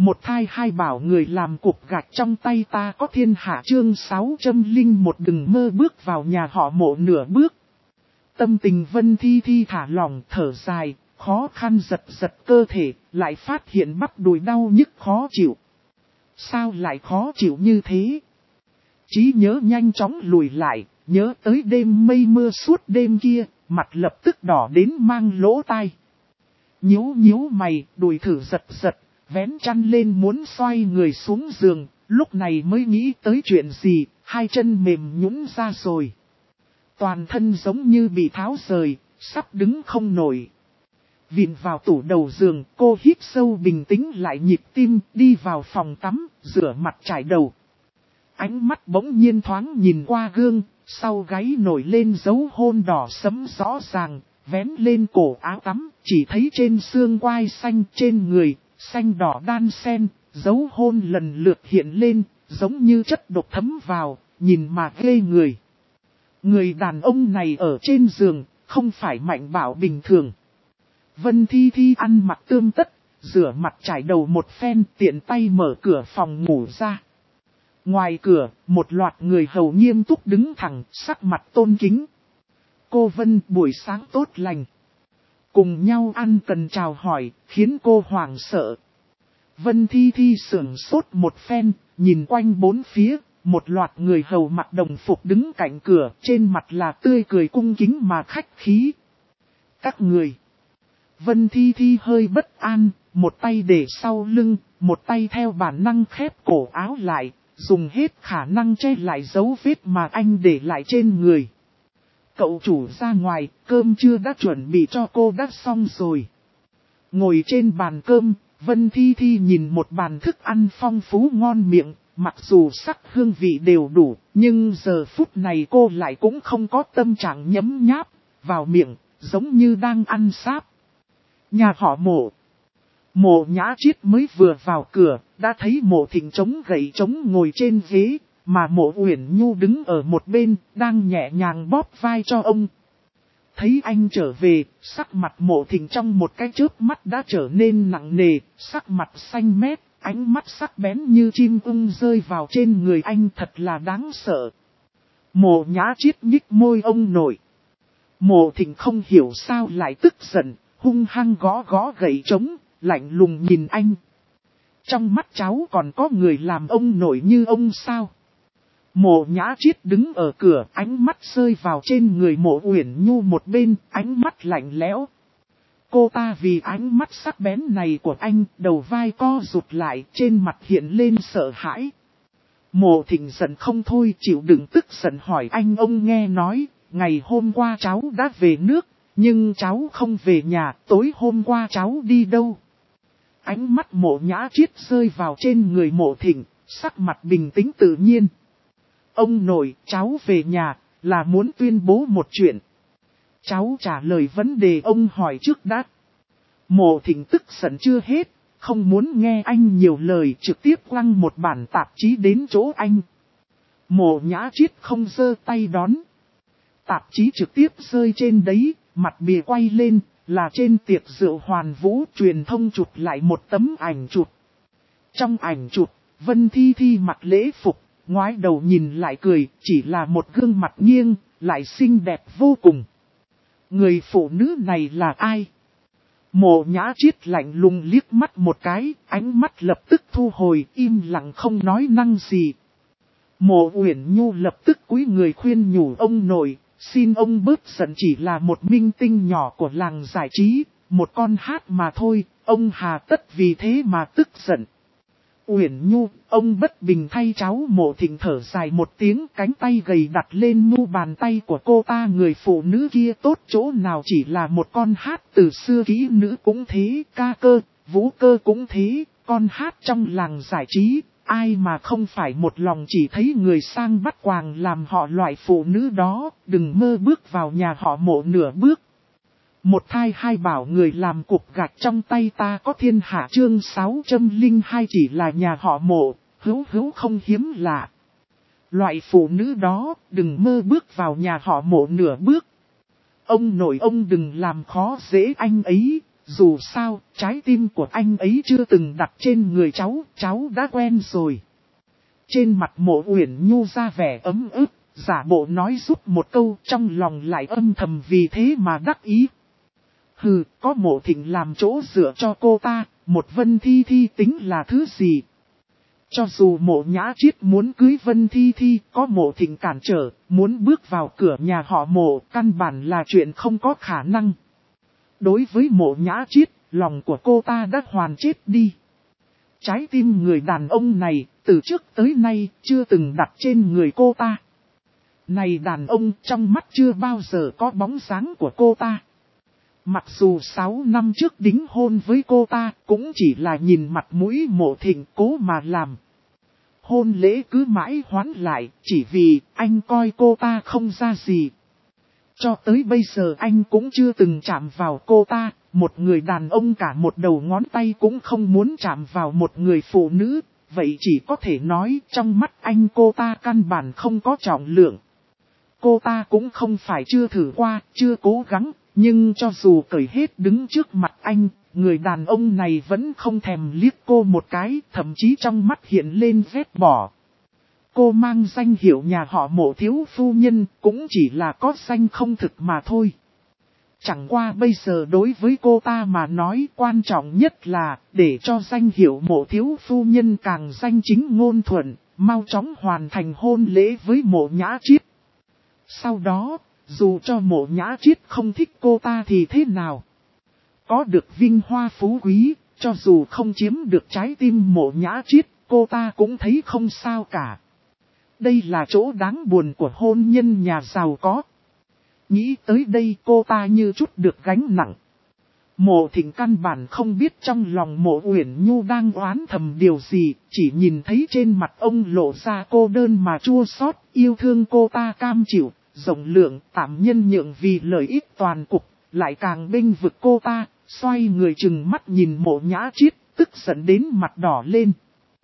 Một thai hai bảo người làm cục gạch trong tay ta có thiên hạ chương 601 đừng mơ bước vào nhà họ Mộ nửa bước. Tâm tình Vân Thi Thi thả lỏng thở dài, khó khăn giật giật cơ thể, lại phát hiện bắp đùi đau nhức khó chịu. Sao lại khó chịu như thế? Trí nhớ nhanh chóng lùi lại, nhớ tới đêm mây mưa suốt đêm kia, mặt lập tức đỏ đến mang lỗ tai. Nhíu nhíu mày, đùi thử giật giật, vén chăn lên muốn xoay người xuống giường, lúc này mới nghĩ tới chuyện gì, hai chân mềm nhũn ra rồi. Toàn thân giống như bị tháo rời, sắp đứng không nổi. Vịn vào tủ đầu giường, cô hít sâu bình tĩnh lại nhịp tim, đi vào phòng tắm, rửa mặt chải đầu. Ánh mắt bỗng nhiên thoáng nhìn qua gương, sau gáy nổi lên dấu hôn đỏ sẫm rõ ràng, vén lên cổ áo tắm, chỉ thấy trên xương quai xanh trên người, xanh đỏ đan xen, dấu hôn lần lượt hiện lên, giống như chất độc thấm vào, nhìn mà ghê người. Người đàn ông này ở trên giường, không phải Mạnh Bảo bình thường. Vân Thi Thi ăn mặc tươm tất, rửa mặt chải đầu một phen, tiện tay mở cửa phòng ngủ ra. Ngoài cửa, một loạt người hầu nghiêm túc đứng thẳng, sắc mặt tôn kính. Cô Vân buổi sáng tốt lành. Cùng nhau ăn cần chào hỏi, khiến cô hoảng sợ. Vân Thi Thi sửng sốt một phen, nhìn quanh bốn phía, một loạt người hầu mặc đồng phục đứng cạnh cửa, trên mặt là tươi cười cung kính mà khách khí. Các người. Vân Thi Thi hơi bất an, một tay để sau lưng, một tay theo bản năng khép cổ áo lại, dùng hết khả năng che lại dấu vết mà anh để lại trên người. Cậu chủ ra ngoài, cơm trưa đã chuẩn bị cho cô đã xong rồi. Ngồi trên bàn cơm, Vân Thi Thi nhìn một bàn thức ăn phong phú ngon miệng, mặc dù sắc hương vị đều đủ, nhưng giờ phút này cô lại cũng không có tâm trạng nhấm nháp, vào miệng, giống như đang ăn sáp. Nhà họ Mộ. Mộ Nhã Chiết mới vừa vào cửa, đã thấy Mộ Thịnh chống gậy chống ngồi trên ghế, mà Mộ Uyển Nhu đứng ở một bên, đang nhẹ nhàng bóp vai cho ông. Thấy anh trở về, sắc mặt Mộ Thịnh trong một cái chớp mắt đã trở nên nặng nề, sắc mặt xanh mét, ánh mắt sắc bén như chim ưng rơi vào trên người anh thật là đáng sợ. Mộ Nhã Chiết nhích môi ông nội. Mộ Thịnh không hiểu sao lại tức giận, hung hăng gõ gậy trống, lạnh lùng nhìn anh. Trong mắt cháu còn có người làm ông nội như ông sao? Mộ Nhã Chiết đứng ở cửa, ánh mắt rơi vào trên người Mộ Uyển Nhu một bên, ánh mắt lạnh lẽo. Cô ta vì ánh mắt sắc bén này của anh, đầu vai co rụt lại, trên mặt hiện lên sợ hãi. Mộ Thịnh giận không thôi, chịu đựng tức giận hỏi anh. Ông nghe nói, ngày hôm qua cháu đã về nước, nhưng cháu không về nhà, tối hôm qua cháu đi đâu? Ánh mắt Mộ Nhã Chiết rơi vào trên người Mộ Thịnh, sắc mặt bình tĩnh tự nhiên. Ông nội, cháu về nhà, là muốn tuyên bố một chuyện. Cháu trả lời vấn đề ông hỏi trước đã. Mộ Thịnh tức giận chưa hết, không muốn nghe anh nhiều lời, trực tiếp quăng một bản tạp chí đến chỗ anh. Mộ Nhã Chiết không giơ tay đón. Tạp chí trực tiếp rơi trên đấy, mặt bìa quay lên, là trên tiệc rượu Hoàn Vũ truyền thông chụp lại một tấm ảnh chụp. Trong ảnh chụp, Vân Thi Thi mặc lễ phục, ngoái đầu nhìn lại cười, chỉ là một gương mặt nghiêng, lại xinh đẹp vô cùng. Người phụ nữ này là ai? Mộ Nhã Chiết lạnh lùng liếc mắt một cái, ánh mắt lập tức thu hồi, im lặng không nói năng gì. Mộ Uyển Nhu lập tức cúi người khuyên nhủ ông nội, xin ông bớt giận, chỉ là một minh tinh nhỏ của làng giải trí, một con hát mà thôi, ông hà tất vì thế mà tức giận. Uyển Nhu, ông bất bình thay cháu. Mộ Thịnh thở dài một tiếng, cánh tay gầy đặt lên mu bàn tay của cô ta. Người phụ nữ kia tốt chỗ nào, chỉ là một con hát, từ xưa kỹ nữ cũng thế, ca cơ, vũ cơ cũng thế, con hát trong làng giải trí, ai mà không phải một lòng chỉ thấy người sang bắt quàng làm họ. Loại phụ nữ đó, đừng mơ bước vào nhà họ Mộ nửa bước. Một thai hai bảo người làm cục gạch trong tay ta có thiên hạ chương 602 chỉ là nhà họ Mộ, hữu không hiếm lạ. Loại phụ nữ đó, đừng mơ bước vào nhà họ Mộ nửa bước. Ông nội ông đừng làm khó dễ anh ấy, Dù sao, trái tim của anh ấy chưa từng đặt trên người cháu đã quen rồi. Trên mặt Mộ Uyển Nhu ra vẻ ấm ức, giả bộ nói giúp một câu, trong lòng lại âm thầm vì thế mà đắc ý. Hừ, có Mộ Thịnh làm chỗ dựa cho cô ta, một Vân Thi Thi tính là thứ gì? Cho dù Mộ Nhã Chiết muốn cưới Vân Thi Thi, có Mộ Thịnh cản trở, muốn bước vào cửa nhà họ Mộ, căn bản là chuyện không có khả năng. Đối với Mộ Nhã Chiết, lòng của cô ta đã hoàn chết đi. Trái tim người đàn ông này, từ trước tới nay, chưa từng đặt trên người cô ta. Này đàn ông, trong mắt chưa bao giờ có bóng dáng của cô ta. Mặc dù 6 năm trước đính hôn với cô ta, cũng chỉ là nhìn mặt mũi Mộ Thịnh cố mà làm. Hôn lễ cứ mãi hoãn lại, chỉ vì anh coi cô ta không ra gì. Cho tới bây giờ anh cũng chưa từng chạm vào cô ta, một người đàn ông cả một đầu ngón tay cũng không muốn chạm vào một người phụ nữ, vậy chỉ có thể nói trong mắt anh cô ta căn bản không có trọng lượng. Cô ta cũng không phải chưa thử qua, chưa cố gắng, nhưng cho dù cởi hết đứng trước mặt anh, người đàn ông này vẫn không thèm liếc cô một cái, thậm chí trong mắt hiện lên ghét bỏ. Cô mang danh hiệu nhà họ Mộ thiếu phu nhân, cũng chỉ là có danh không thực mà thôi. Chẳng qua bây giờ đối với cô ta mà nói quan trọng nhất là, để cho danh hiệu Mộ thiếu phu nhân càng danh chính ngôn thuận, mau chóng hoàn thành hôn lễ với Mộ Nhã Chiết. Sau đó, dù cho Mộ Nhã Chiết không thích cô ta thì thế nào? Có được vinh hoa phú quý, cho dù không chiếm được trái tim Mộ Nhã Chiết, cô ta cũng thấy không sao cả. Đây là chỗ đáng buồn của hôn nhân nhà giàu có. Nghĩ tới đây cô ta như chút được gánh nặng. Mộ Thịnh căn bản không biết trong lòng Mộ Uyển Nhu đang oán thầm điều gì, chỉ nhìn thấy trên mặt ông lộ ra cô đơn mà chua xót, yêu thương cô ta cam chịu, rộng lượng, tạm nhân nhượng vì lợi ích toàn cục, lại càng bênh vực cô ta, xoay người chừng mắt nhìn Mộ Nhã Chiết, tức giận đến mặt đỏ lên.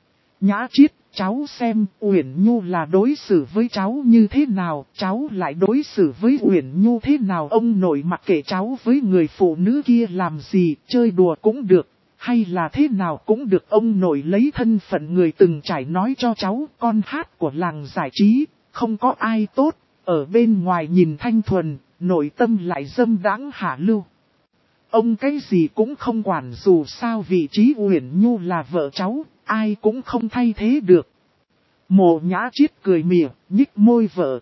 Nhã Chiết, cháu xem Uyển Nhu là đối xử với cháu như thế nào, cháu lại đối xử với Uyển Nhu thế nào. Ông nội mặc kệ cháu với người phụ nữ kia làm gì, chơi đùa cũng được, hay là thế nào cũng được. Ông nội lấy thân phận người từng trải nói cho cháu, con hát của làng giải trí, không có ai tốt, ở bên ngoài nhìn thanh thuần, nội tâm lại dâm đãng hạ lưu. Ông cái gì cũng không quản, dù sao vị trí Uyển Nhu là vợ cháu, ai cũng không thay thế được. Mộ Nhã Chiết cười mỉa, nhích môi vợ.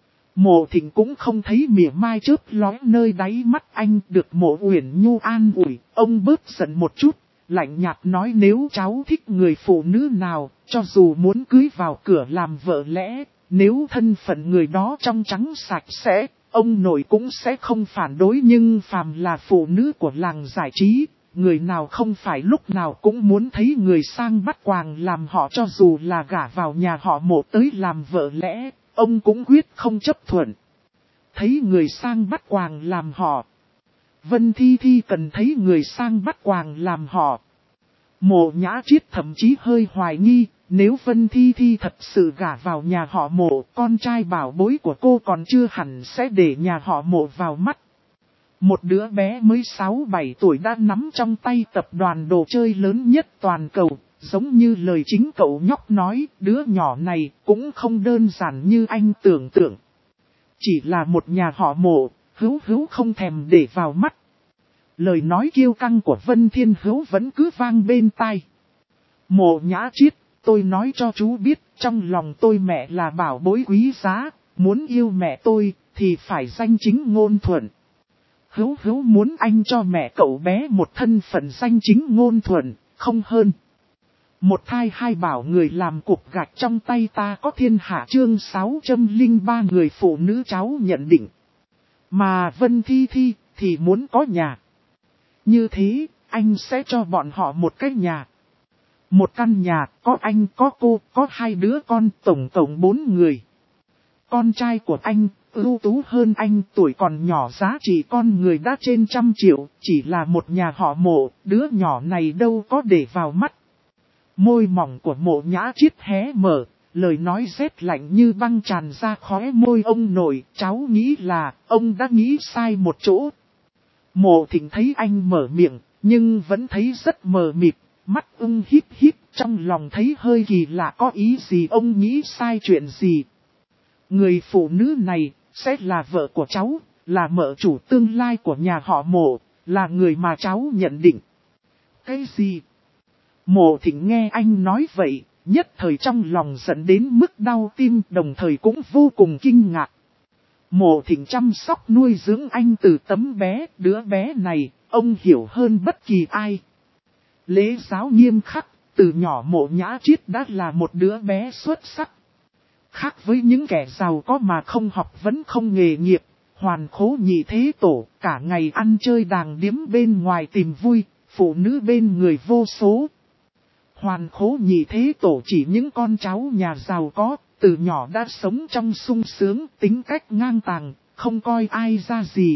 Mộ Thịnh cũng không thấy mỉa mai chớp lóe nơi đáy mắt anh, được Mộ Uyển Nhu an ủi, ông bớt giận một chút, lạnh nhạt nói nếu cháu thích người phụ nữ nào, cho dù muốn cưới vào cửa làm vợ lẽ, nếu thân phận người đó trong trắng sạch sẽ, ông nội cũng sẽ không phản đối, nhưng phàm là phụ nữ của làng giải trí, người nào không phải lúc nào cũng muốn thấy người sang bắt quàng làm họ, cho dù là gả vào nhà họ Mộ tới làm vợ lẽ, ông cũng quyết không chấp thuận. Thấy người sang bắt quàng làm họ. Vân Thi Thi cần thấy người sang bắt quàng làm họ. Mộ Nhã Chiết thậm chí hơi hoài nghi, nếu Vân Thi Thi thật sự gả vào nhà họ Mộ, con trai bảo bối của cô còn chưa hẳn sẽ để nhà họ Mộ vào mắt. Một đứa bé mới 6-7 tuổi đã nắm trong tay tập đoàn đồ chơi lớn nhất toàn cầu, giống như lời chính cậu nhóc nói, đứa nhỏ này cũng không đơn giản như anh tưởng tượng. Chỉ là một nhà họ Mộ, Hữu không thèm để vào mắt. Lời nói kiêu căng của Vân Thiên Hữu vẫn cứ vang bên tai. Mộ Nhã Chiết, tôi nói cho chú biết, trong lòng tôi mẹ là bảo bối quý giá, muốn yêu mẹ tôi, thì phải danh chính ngôn thuận. Hữu muốn anh cho mẹ cậu bé một thân phận danh chính ngôn thuận, không hơn. Một thai hai bảo người làm cục gạch trong tay ta có thiên hạ. Chương 603 người phụ nữ cháu nhận định. Mà Vân Thi Thi thì muốn có nhà. Như thế, anh sẽ cho bọn họ một cái nhà. Một căn nhà, có anh, có cô, có 2 đứa con, tổng 4 người. Con trai của anh, ưu tú hơn anh, tuổi còn nhỏ, giá trị con người đã trên 100 triệu, chỉ là một nhà họ Mộ, đứa nhỏ này đâu có để vào mắt. Môi mỏng của Mộ Nhã Chiết hé mở, lời nói rét lạnh như băng tràn ra khóe môi. Ông nội, cháu nghĩ là, ông đã nghĩ sai một chỗ. Mộ Thịnh thấy anh mở miệng, nhưng vẫn thấy rất mờ mịt, mắt híp híp, trong lòng thấy hơi kỳ lạ, có ý gì, ông nghĩ sai chuyện gì. Người phụ nữ này, sẽ là vợ của cháu, là mợ chủ tương lai của nhà họ Mộ, là người mà cháu nhận định. Cái gì? Mộ Thịnh nghe anh nói vậy, nhất thời trong lòng giận đến mức đau tim, đồng thời cũng vô cùng kinh ngạc. Mộ Thịnh chăm sóc nuôi dưỡng anh từ tấm bé, đứa bé này, ông hiểu hơn bất kỳ ai. Lễ giáo nghiêm khắc, từ nhỏ Mộ Nhã Chiết đã là một đứa bé xuất sắc. Khác với những kẻ giàu có mà không học vấn không nghề nghiệp, hoàn khố nhị thế tổ, cả ngày ăn chơi đàng điếm bên ngoài tìm vui, phụ nữ bên người vô số. Hoàn khố nhị thế tổ chỉ những con cháu nhà giàu có, từ nhỏ đã sống trong sung sướng, tính cách ngang tàng, không coi ai ra gì.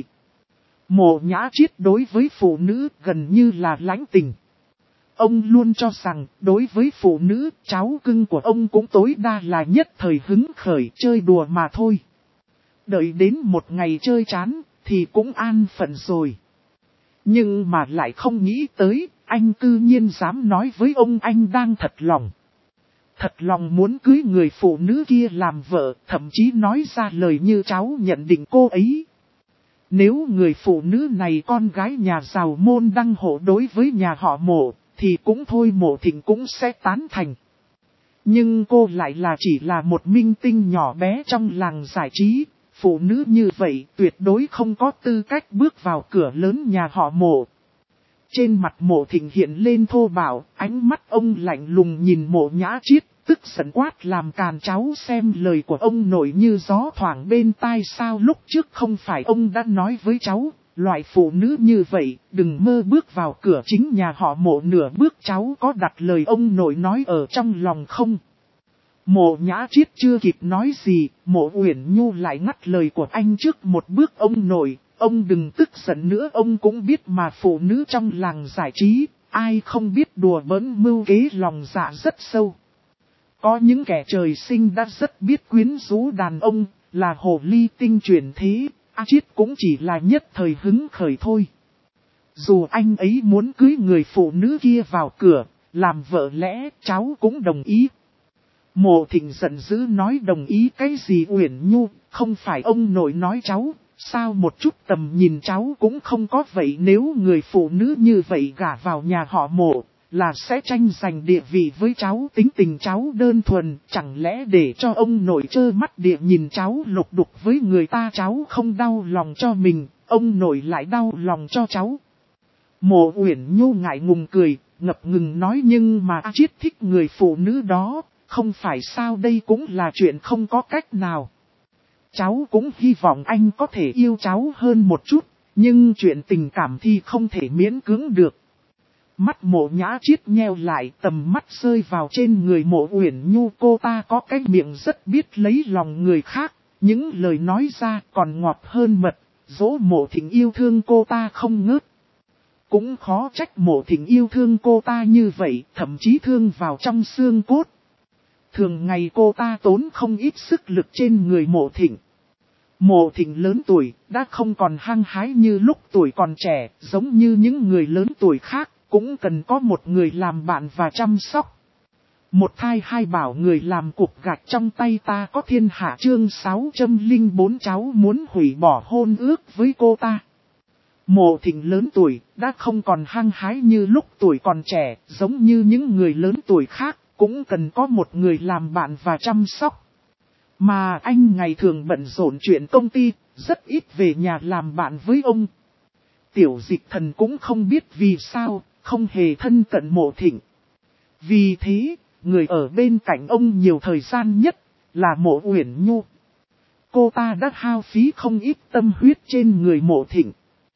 Mộ Nhã Chiết đối với phụ nữ gần như là lãnh tình. Ông luôn cho rằng, đối với phụ nữ, cháu cưng của ông cũng tối đa là nhất thời hứng khởi chơi đùa mà thôi. Đợi đến một ngày chơi chán, thì cũng an phận rồi. Nhưng mà lại không nghĩ tới, anh cư nhiên dám nói với ông anh đang thật lòng. Thật lòng muốn cưới người phụ nữ kia làm vợ, thậm chí nói ra lời như cháu nhận định cô ấy. Nếu người phụ nữ này con gái nhà giàu môn đăng hộ đối với nhà họ Mộ, thì cũng thôi Mộ Thịnh cũng sẽ tán thành. Nhưng cô lại là chỉ là một minh tinh nhỏ bé trong làng giải trí, phụ nữ như vậy tuyệt đối không có tư cách bước vào cửa lớn nhà họ Mộ. Trên mặt Mộ Thịnh hiện lên thô bạo, ánh mắt ông lạnh lùng nhìn Mộ Nhã Chiết, tức giận quát làm càn cháu xem lời của ông nội như gió thoảng bên tai sao lúc trước không phải ông đã nói với cháu, loại phụ nữ như vậy đừng mơ bước vào cửa chính nhà họ Mộ nửa bước, cháu có đặt lời ông nội nói ở trong lòng không? Mộ Nhã Chiết chưa kịp nói gì, Mộ Uyển Nhu lại ngắt lời của anh trước một bước ông nội. Ông đừng tức giận nữa, ông cũng biết mà phụ nữ trong làng giải trí, ai không biết đùa bỡn mưu kế lòng dạ rất sâu. Có những kẻ trời sinh đã rất biết quyến rũ đàn ông, là hồ ly tinh chuyển thế, Chiết cũng chỉ là nhất thời hứng khởi thôi. Dù anh ấy muốn cưới người phụ nữ kia vào cửa, làm vợ lẽ, cháu cũng đồng ý. Mộ Thịnh giận dữ nói đồng ý cái gì Uyển Nhu, không phải ông nội nói cháu. Sao một chút tầm nhìn cháu cũng không có vậy, nếu người phụ nữ như vậy gả vào nhà họ Mộ, là sẽ tranh giành địa vị với cháu, tính tình cháu đơn thuần, chẳng lẽ để cho ông nội trơ mắt địa nhìn cháu lục đục với người ta, cháu không đau lòng cho mình, ông nội lại đau lòng cho cháu. Mộ Uyển Nhu ngại ngùng cười, ngập ngừng nói nhưng mà Chiết thích người phụ nữ đó, không phải sao, đây cũng là chuyện không có cách nào. Cháu cũng hy vọng anh có thể yêu cháu hơn một chút, nhưng chuyện tình cảm thì không thể miễn cưỡng được. Mắt Mộ Nhã Chiết nheo lại, tầm mắt rơi vào trên người Mộ Uyển Nhu, cô ta có cái miệng rất biết lấy lòng người khác, những lời nói ra còn ngọt hơn mật, dỗ Mộ Thịnh yêu thương cô ta không ngớt. Cũng khó trách Mộ Thịnh yêu thương cô ta như vậy, thậm chí thương vào trong xương cốt. Thường ngày cô ta tốn không ít sức lực trên người Mộ Thịnh. Mộ Thịnh lớn tuổi, đã không còn hăng hái như lúc tuổi còn trẻ, giống như những người lớn tuổi khác, cũng cần có một người làm bạn và chăm sóc. Một thai hai bảo người làm cục gạch trong tay ta có thiên hạ chương 604 cháu muốn hủy bỏ hôn ước với cô ta. Mộ Thịnh lớn tuổi, đã không còn hăng hái như lúc tuổi còn trẻ, giống như những người lớn tuổi khác, cũng cần có một người làm bạn và chăm sóc. Mà anh ngày thường bận rộn chuyện công ty, rất ít về nhà làm bạn với ông. Tiểu Dịch Thần cũng không biết vì sao, không hề thân cận Mộ Thịnh. Vì thế, người ở bên cạnh ông nhiều thời gian nhất, là Mộ Uyển Nhu. Cô ta đã hao phí không ít tâm huyết trên người Mộ Thịnh.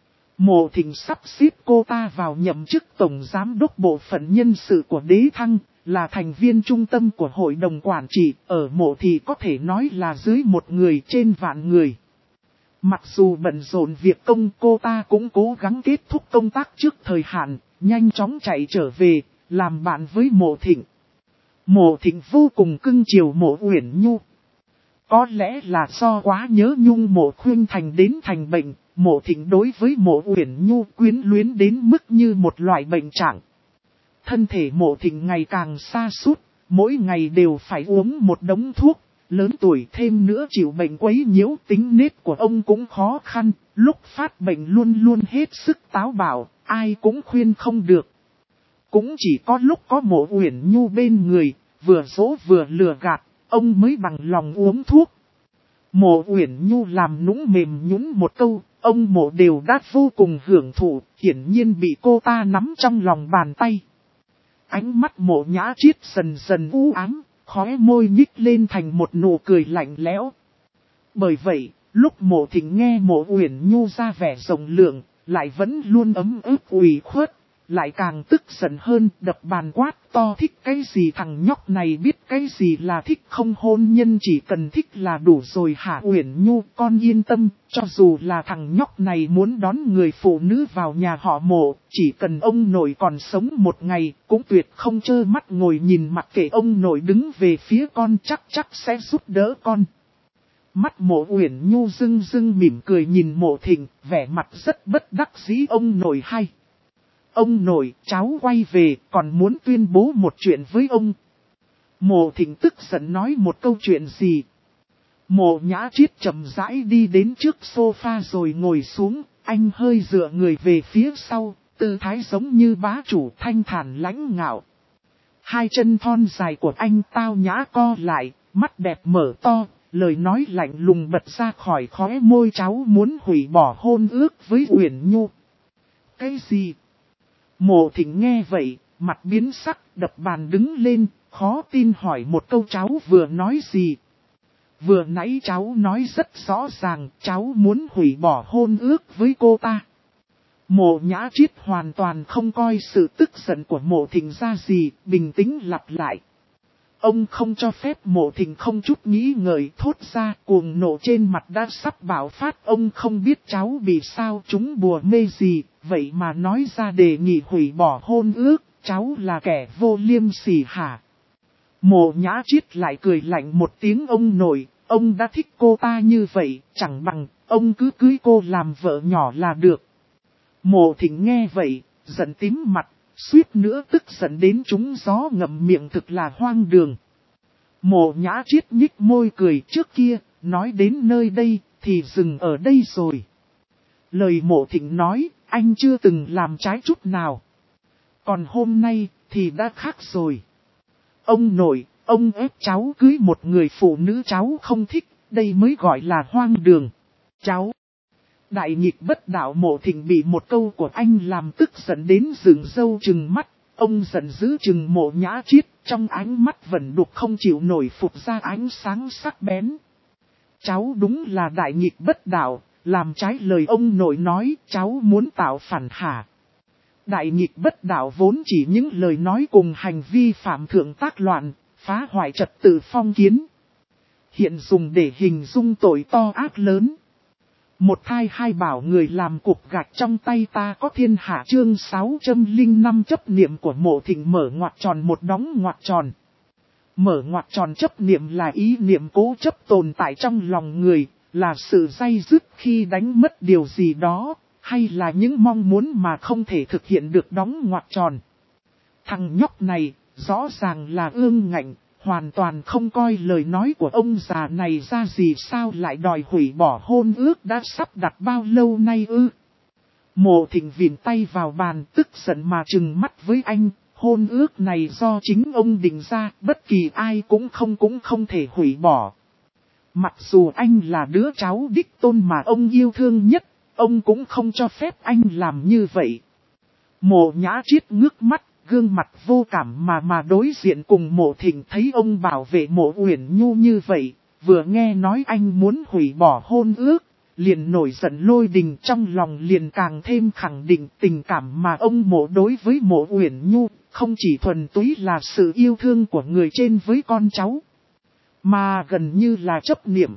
Mộ Thịnh sắp xếp cô ta vào nhậm chức tổng giám đốc bộ phận nhân sự của Đế Thăng, là thành viên trung tâm của hội đồng quản trị, ở Mộ thì có thể nói là dưới một người trên vạn người. Mặc dù bận rộn việc công, cô ta cũng cố gắng kết thúc công tác trước thời hạn, nhanh chóng chạy trở về, làm bạn với Mộ Thịnh. Mộ Thịnh vô cùng cưng chiều Mộ Uyển Nhu. Có lẽ là do quá nhớ nhung Mộ Khuynh Thành đến thành bệnh, Mộ Thịnh đối với Mộ Uyển Nhu quyến luyến đến mức như một loại bệnh trạng. Thân thể Mộ Thịnh ngày càng sa sút, mỗi ngày đều phải uống một đống thuốc, lớn tuổi thêm nữa chịu bệnh quấy nhiễu, tính nết của ông cũng khó khăn, lúc phát bệnh luôn luôn hết sức táo bạo, ai cũng khuyên không được. Cũng chỉ có lúc có Mộ Uyển Nhu bên người, vừa dỗ vừa lừa gạt, ông mới bằng lòng uống thuốc. Mộ Uyển Nhu làm nũng mềm nhũn một câu, ông Mộ đều đã vô cùng hưởng thụ, hiển nhiên bị cô ta nắm trong lòng bàn tay. Ánh mắt Mộ Nhã Chiết dần dần u ám, khóe môi nhích lên thành một nụ cười lạnh lẽo. Bởi vậy, lúc Mộ Thịnh nghe Mộ Uyển Nhu ra vẻ rộng lượng, lại vẫn luôn ấm ức ủy khuất, lại càng tức giận hơn, đập bàn quát to: thích cái gì, thằng nhóc này biết cái gì là thích, không hôn nhân chỉ cần thích là đủ rồi hả? Uyển Nhu, con yên tâm, cho dù là thằng nhóc này muốn đón người phụ nữ vào nhà họ Mộ, chỉ cần ông nội còn sống một ngày, cũng tuyệt không trơ mắt ngồi nhìn mặc kệ ông nội đứng về phía con, chắc sẽ giúp đỡ con. Mắt Mộ Uyển Nhu rưng rưng mỉm cười nhìn Mộ Thịnh, vẻ mặt rất bất đắc dĩ. Ông nội hay. Ông nội, cháu quay về, còn muốn tuyên bố một chuyện với ông. Mộ Thịnh tức giận nói một câu chuyện gì. Mộ Nhã Chiết chậm rãi đi đến trước sofa rồi ngồi xuống, anh hơi dựa người về phía sau, tư thái giống như bá chủ thanh thản lãnh ngạo. Hai chân thon dài của anh tao nhã co lại, mắt đẹp mở to, lời nói lạnh lùng bật ra khỏi khóe môi: cháu muốn hủy bỏ hôn ước với Uyển Nhu. Cái gì? Mộ Thịnh nghe vậy, mặt biến sắc, đập bàn đứng lên, khó tin hỏi một câu: cháu vừa nói gì? Vừa nãy cháu nói rất rõ ràng, cháu muốn hủy bỏ hôn ước với cô ta. Mộ Nhã Chiết hoàn toàn không coi sự tức giận của Mộ Thịnh ra gì, bình tĩnh lặp lại. Ông không cho phép Mộ Thịnh không chút nghĩ ngợi thốt ra, cuồng nộ trên mặt đã sắp bạo phát. Ông không biết cháu bị sao trúng bùa mê gì, vậy mà nói ra đề nghị hủy bỏ hôn ước, cháu là kẻ vô liêm sỉ hả? Mộ Nhã Chiết lại cười lạnh một tiếng: ông nội, ông đã thích cô ta như vậy, chẳng bằng ông cứ cưới cô làm vợ nhỏ là được. Mộ Thịnh nghe vậy, giận tím mặt, suýt nữa tức giận đến trúng gió ngậm miệng, thực là hoang đường. Mộ Nhã Chiết nhích môi cười: trước kia, nói đến nơi đây, thì dừng ở đây rồi. Lời Mộ Thịnh nói, anh chưa từng làm trái chút nào. Còn hôm nay, thì đã khác rồi. Ông nội, ông ép cháu cưới một người phụ nữ cháu không thích, đây mới gọi là hoang đường. Cháu! Đại nghịch bất đạo. Mộ Thịnh bị một câu của anh làm tức giận đến dựng râu trừng mắt. Ông giận dữ trừng Mộ Nhã Chiết, trong ánh mắt vẫn đục không chịu nổi phục ra ánh sáng sắc bén. Cháu đúng là đại nghịch bất đạo, làm trái lời ông nội nói, cháu muốn tạo phản hả? Đại nghịch bất đạo vốn chỉ những lời nói cùng hành vi phạm thượng tác loạn, phá hoại trật tự phong kiến. Hiện dùng để hình dung tội to ác lớn. Một thai hai bảo người làm cục gạch trong tay ta có thiên hạ. Chương 605 chấp niệm của Mộ Thịnh mở ngoặc tròn một đóng ngoặc tròn. Mở ngoặc tròn chấp niệm là ý niệm cố chấp tồn tại trong lòng người, là sự day dứt khi đánh mất điều gì đó, hay là những mong muốn mà không thể thực hiện được. Đóng ngoặc tròn. Thằng nhóc này, rõ ràng là ương ngạnh, hoàn toàn không coi lời nói của ông già này ra gì, sao lại đòi hủy bỏ hôn ước đã sắp đặt bao lâu nay ư? Mộ Thịnh vịn tay vào bàn, tức giận mà trừng mắt với anh. Hôn ước này do chính ông định ra, bất kỳ ai cũng không thể hủy bỏ. Mặc dù anh là đứa cháu đích tôn mà ông yêu thương nhất, ông cũng không cho phép anh làm như vậy. Mộ Nhã Chiết ngước mắt, gương mặt vô cảm mà đối diện cùng Mộ Thịnh, thấy ông bảo vệ Mộ Uyển Nhu như vậy, vừa nghe nói anh muốn hủy bỏ hôn ước, liền nổi giận lôi đình, trong lòng liền càng thêm khẳng định tình cảm mà ông Mộ đối với Mộ Uyển Nhu, không chỉ thuần túy là sự yêu thương của người trên với con cháu, mà gần như là chấp niệm.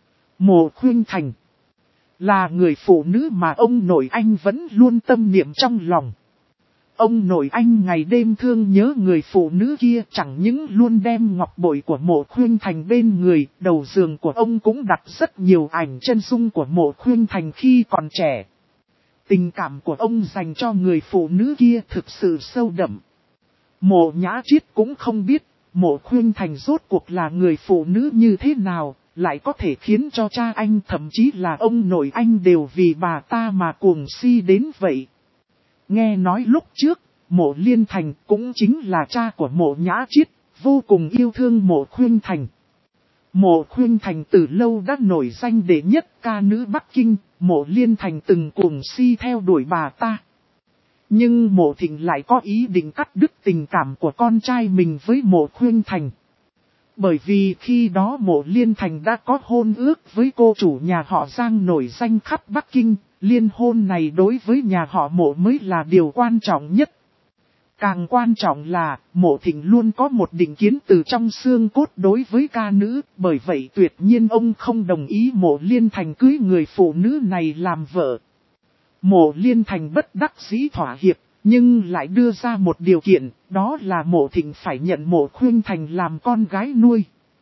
Mộ Khuynh Thành là người phụ nữ mà ông nội anh vẫn luôn tâm niệm trong lòng. Ông nội anh ngày đêm thương nhớ người phụ nữ kia, chẳng những luôn đem ngọc bội của Mộ Khuynh Thành bên người, đầu giường của ông cũng đặt rất nhiều ảnh chân dung của Mộ Khuynh Thành khi còn trẻ. Tình cảm của ông dành cho người phụ nữ kia thực sự sâu đậm. Mộ Nhã Chiết cũng không biết, Mộ Khuynh Thành rốt cuộc là người phụ nữ như thế nào, lại có thể khiến cho cha anh thậm chí là ông nội anh đều vì bà ta mà cuồng si đến vậy. Nghe nói lúc trước, Mộ Liên Thành cũng chính là cha của Mộ Nhã Chiết, vô cùng yêu thương Mộ Khuynh Thành. Mộ Khuynh Thành từ lâu đã nổi danh đệ nhất ca nữ Bắc Kinh, Mộ Liên Thành từng cuồng si theo đuổi bà ta. Nhưng Mộ Thịnh lại có ý định cắt đứt tình cảm của con trai mình với Mộ Khuynh Thành. Bởi vì khi đó Mộ Liên Thành đã có hôn ước với cô chủ nhà họ Giang nổi danh khắp Bắc Kinh, liên hôn này đối với nhà họ Mộ mới là điều quan trọng nhất. Càng quan trọng là, Mộ Thịnh luôn có một định kiến từ trong xương cốt đối với ca nữ, bởi vậy tuyệt nhiên ông không đồng ý Mộ Liên Thành cưới người phụ nữ này làm vợ. Mộ Liên Thành bất đắc dĩ thỏa hiệp, nhưng lại đưa ra một điều kiện, đó là Mộ Thịnh phải nhận Mộ Khuynh Thành làm con gái nuôi.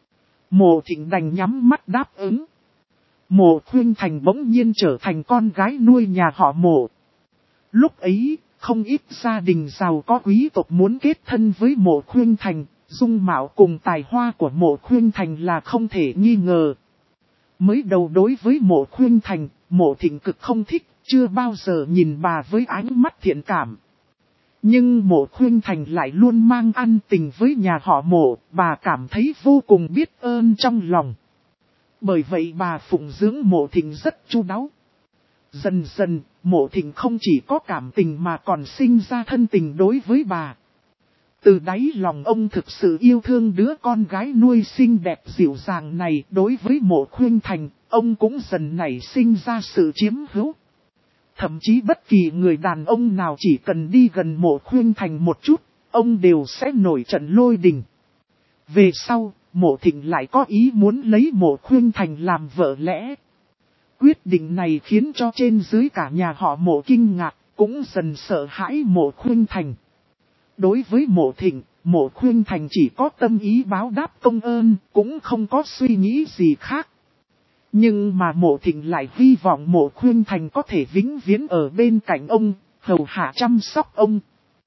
Mộ Thịnh đành nhắm mắt đáp ứng. Mộ Khuynh Thành bỗng nhiên trở thành con gái nuôi nhà họ Mộ. Lúc ấy, không ít gia đình giàu có quý tộc muốn kết thân với Mộ Khuynh Thành, dung mạo cùng tài hoa của Mộ Khuynh Thành là không thể nghi ngờ. Mới đầu đối với Mộ Khuynh Thành, Mộ Thịnh cực không thích, chưa bao giờ nhìn bà với ánh mắt thiện cảm. Nhưng Mộ Khuynh Thành lại luôn mang ân tình với nhà họ Mộ, bà cảm thấy vô cùng biết ơn trong lòng. Bởi vậy bà phụng dưỡng Mộ Thịnh rất chu đáo. Dần dần, Mộ Thịnh không chỉ có cảm tình mà còn sinh ra thân tình đối với bà. Từ đáy lòng ông thực sự yêu thương đứa con gái nuôi xinh đẹp dịu dàng này. Đối với Mộ Khuynh Thành, ông cũng dần nảy sinh ra sự chiếm hữu. Thậm chí bất kỳ người đàn ông nào chỉ cần đi gần Mộ Khuynh Thành một chút, ông đều sẽ nổi trận lôi đình. Về sau, Mộ Thịnh lại có ý muốn lấy Mộ Khuynh Thành làm vợ lẽ. Quyết định này khiến cho trên dưới cả nhà họ Mộ kinh ngạc, cũng dần sợ hãi Mộ Khuynh Thành. Đối với Mộ Thịnh, Mộ Khuynh Thành chỉ có tâm ý báo đáp công ơn, cũng không có suy nghĩ gì khác. Nhưng mà Mộ Thịnh lại hy vọng Mộ Khuynh Thành có thể vĩnh viễn ở bên cạnh ông, hầu hạ chăm sóc ông.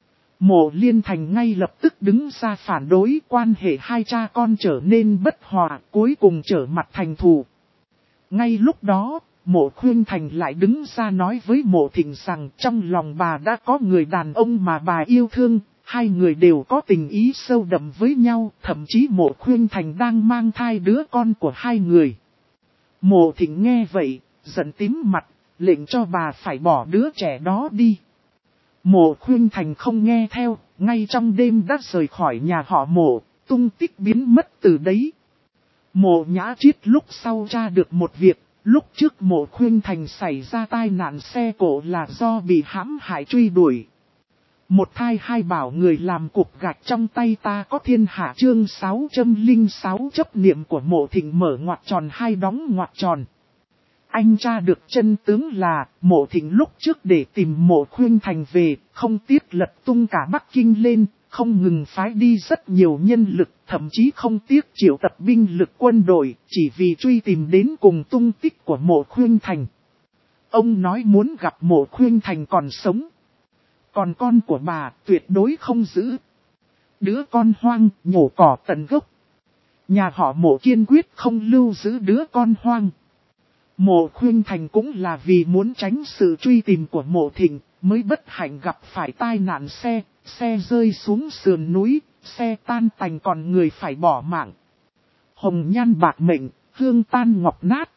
Mộ Liên Thành ngay lập tức đứng ra phản đối, quan hệ hai cha con trở nên bất hòa, cuối cùng trở mặt thành thù. Ngay lúc đó, Mộ Khuynh Thành lại đứng ra nói với Mộ Thịnh rằng trong lòng bà đã có người đàn ông mà bà yêu thương, hai người đều có tình ý sâu đậm với nhau, thậm chí Mộ Khuynh Thành đang mang thai đứa con của hai người. Mộ Thịnh nghe vậy, giận tím mặt, lệnh cho bà phải bỏ đứa trẻ đó đi. Mộ Khuynh Thành không nghe theo, ngay trong đêm đã rời khỏi nhà họ Mộ, tung tích biến mất từ đấy. Mộ Nhã Chiết lúc sau tra được một việc, lúc trước Mộ Khuynh Thành xảy ra tai nạn xe cộ là do bị hãm hại truy đuổi. Một thai hai bảo người làm cục gạch trong tay ta có thiên hạ chương 606 chấp niệm của Mộ Thịnh mở ngoặc tròn hai đóng ngoặc tròn. Anh tra được chân tướng là Mộ Thịnh lúc trước để tìm Mộ Khuynh Thành về, không tiếc lật tung cả Bắc Kinh lên, không ngừng phái đi rất nhiều nhân lực, thậm chí không tiếc triệu tập binh lực quân đội, chỉ vì truy tìm đến cùng tung tích của Mộ Khuynh Thành. Ông nói muốn gặp Mộ Khuynh Thành còn sống. Còn con của bà tuyệt đối không giữ. Đứa con hoang, nhổ cỏ tận gốc. Nhà họ Mộ kiên quyết không lưu giữ đứa con hoang. Mộ Khuynh Thành cũng là vì muốn tránh sự truy tìm của Mộ Thịnh, mới bất hạnh gặp phải tai nạn xe rơi xuống sườn núi, xe tan tành còn người phải bỏ mạng. Hồng nhan bạc mệnh, hương tan ngọc nát.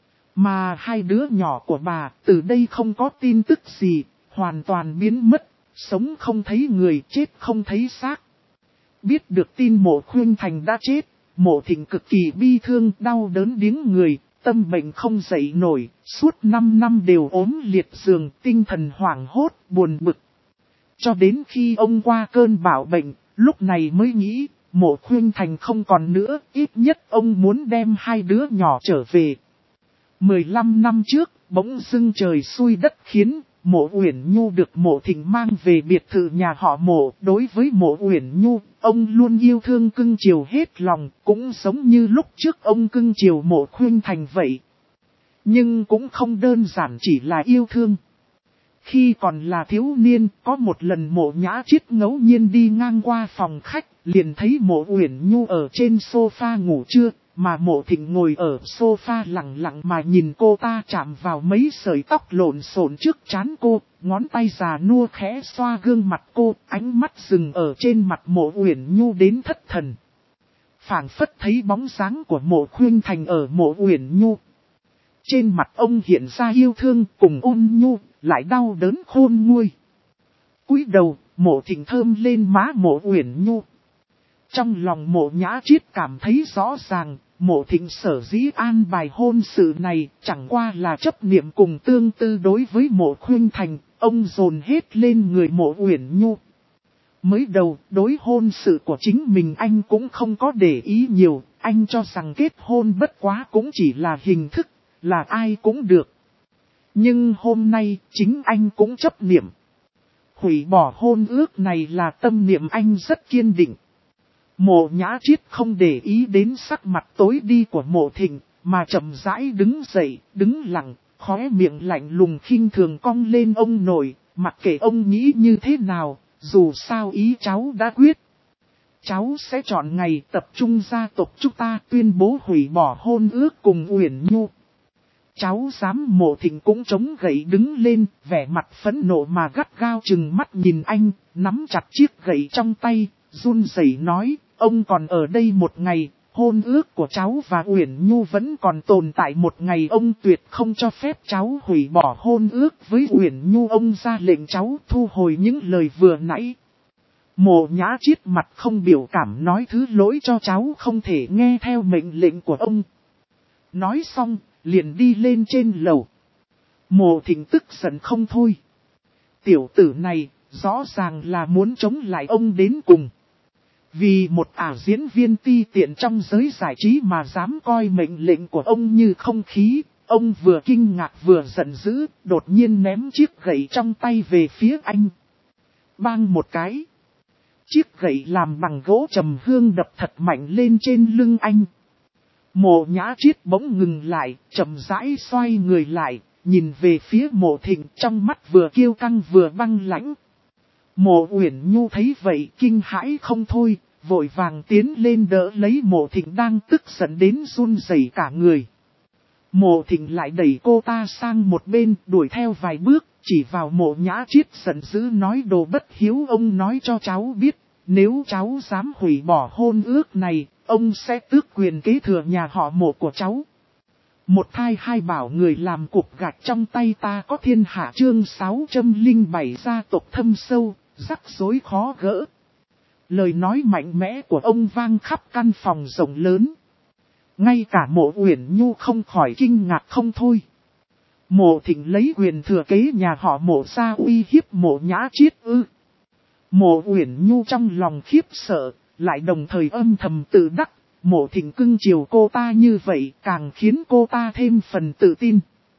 Mà hai đứa nhỏ của bà từ đây không có tin tức gì, hoàn toàn biến mất, sống không thấy người, chết không thấy xác. Biết được tin Mộ Khuynh Thành đã chết, Mộ Thịnh cực kỳ bi thương, đau đớn điếng người, tâm bệnh không dậy nổi, suốt 5 năm đều ốm liệt giường, tinh thần hoảng hốt, buồn bực. Cho đến khi ông qua cơn bạo bệnh, lúc này mới nghĩ, Mộ Khuynh Thành không còn nữa, ít nhất ông muốn đem hai đứa nhỏ trở về. 15 năm trước, bỗng dưng trời xui đất khiến, Mộ Uyển Nhu được Mộ Thịnh mang về biệt thự nhà họ Mộ. Đối với Mộ Uyển Nhu, ông luôn yêu thương cưng chiều hết lòng, cũng giống như lúc trước ông cưng chiều Mộ Khuynh Thành vậy. Nhưng cũng không đơn giản chỉ là yêu thương. Khi còn là thiếu niên, có một lần Mộ Nhã Chiết ngẫu nhiên đi ngang qua phòng khách, liền thấy Mộ Uyển Nhu ở trên sofa ngủ trưa, mà Mộ Thịnh ngồi ở sofa lặng lặng mà nhìn cô ta chạm vào mấy sợi tóc lộn xộn trước trán cô, ngón tay già nua khẽ xoa gương mặt cô, ánh mắt dừng ở trên mặt Mộ Uyển Nhu đến thất thần. Phảng phất thấy bóng dáng của Mộ Khuynh Thành ở Mộ Uyển Nhu. Trên mặt ông hiện ra yêu thương cùng ôn nhu, lại đau đớn khôn nguôi. Cúi đầu, Mộ Thịnh thơm lên má Mộ Uyển Nhu. Trong lòng Mộ Nhã Chiết cảm thấy rõ ràng, Mộ Thịnh sở dĩ an bài hôn sự này chẳng qua là chấp niệm cùng tương tư đối với Mộ Khuynh Thành, ông dồn hết lên người Mộ Uyển Nhu. Mới đầu, đối hôn sự của chính mình anh cũng không có để ý nhiều, anh cho rằng kết hôn bất quá cũng chỉ là hình thức, là ai cũng được. Nhưng hôm nay, chính anh cũng chấp niệm. Hủy bỏ hôn ước này là tâm niệm anh rất kiên định. Mộ Nhã Chiết không để ý đến sắc mặt tối đi của Mộ Thịnh, mà chậm rãi đứng dậy, đứng lặng, khóe miệng lạnh lùng khinh thường cong lên ông nội, mặc kệ ông nghĩ như thế nào, dù sao ý cháu đã quyết. Cháu sẽ chọn ngày tập trung gia tộc chúng ta tuyên bố hủy bỏ hôn ước cùng Uyển Nhu. Cháu dám. Mộ Thịnh cũng chống gậy đứng lên, vẻ mặt phẫn nộ mà gắt gao chừng mắt nhìn anh, nắm chặt chiếc gậy trong tay, run rẩy nói, ông còn ở đây một ngày, hôn ước của cháu và Uyển Nhu vẫn còn tồn tại một ngày, ông tuyệt không cho phép cháu hủy bỏ hôn ước với Uyển Nhu, ông ra lệnh cháu thu hồi những lời vừa nãy. Mộ Nhã Chiết mặt không biểu cảm nói thứ lỗi cho cháu không thể nghe theo mệnh lệnh của ông. Nói xong, liền đi lên trên lầu. Mộ Thịnh tức giận không thôi. Tiểu tử này, rõ ràng là muốn chống lại ông đến cùng. Vì một diễn viên ti tiện trong giới giải trí mà dám coi mệnh lệnh của ông như không khí, ông vừa kinh ngạc vừa giận dữ, đột nhiên ném chiếc gậy trong tay về phía anh. Bang một cái. Chiếc gậy làm bằng gỗ trầm hương đập thật mạnh lên trên lưng anh. Mộ Nhã Chiết bỗng ngừng lại, chậm rãi xoay người lại, nhìn về phía Mộ Thịnh, trong mắt vừa kiêu căng vừa băng lãnh. Mộ Uyển Nhu thấy vậy kinh hãi không thôi, vội vàng tiến lên đỡ lấy Mộ Thịnh đang tức giận đến run rẩy cả người. Mộ Thịnh lại đẩy cô ta sang một bên, đuổi theo vài bước, chỉ vào Mộ Nhã Chiết giận dữ nói, đồ bất hiếu, ông nói cho cháu biết, nếu cháu dám hủy bỏ hôn ước này, ông sẽ tước quyền kế thừa nhà họ Mộ của cháu. Một thai hai bảo người làm cục gạch trong tay ta có thiên hạ, chương 607 gia tộc thâm sâu, rắc rối khó gỡ. Lời nói mạnh mẽ của ông vang khắp căn phòng rộng lớn. Ngay cả Mộ Uyển Nhu không khỏi kinh ngạc không thôi. Mộ Thịnh lấy quyền thừa kế nhà họ Mộ ra uy hiếp Mộ Nhã Chiết ư? Mộ Uyển Nhu trong lòng khiếp sợ, lại đồng thời âm thầm tự đắc. Mộ Thịnh cưng chiều cô ta như vậy càng khiến cô ta thêm phần tự tin.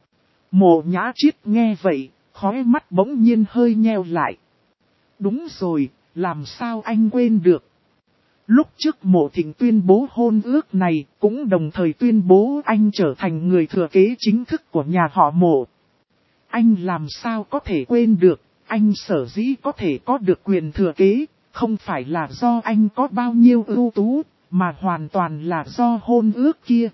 Mộ Nhã Chiết nghe vậy, khóe mắt bỗng nhiên hơi nheo lại. Đúng rồi, làm sao anh quên được. Lúc trước Mộ Thịnh tuyên bố hôn ước này, cũng đồng thời tuyên bố anh trở thành người thừa kế chính thức của nhà họ Mộ. Anh làm sao có thể quên được, anh sở dĩ có thể có được quyền thừa kế, không phải là do anh có bao nhiêu ưu tú, mà hoàn toàn là do hôn ước kia.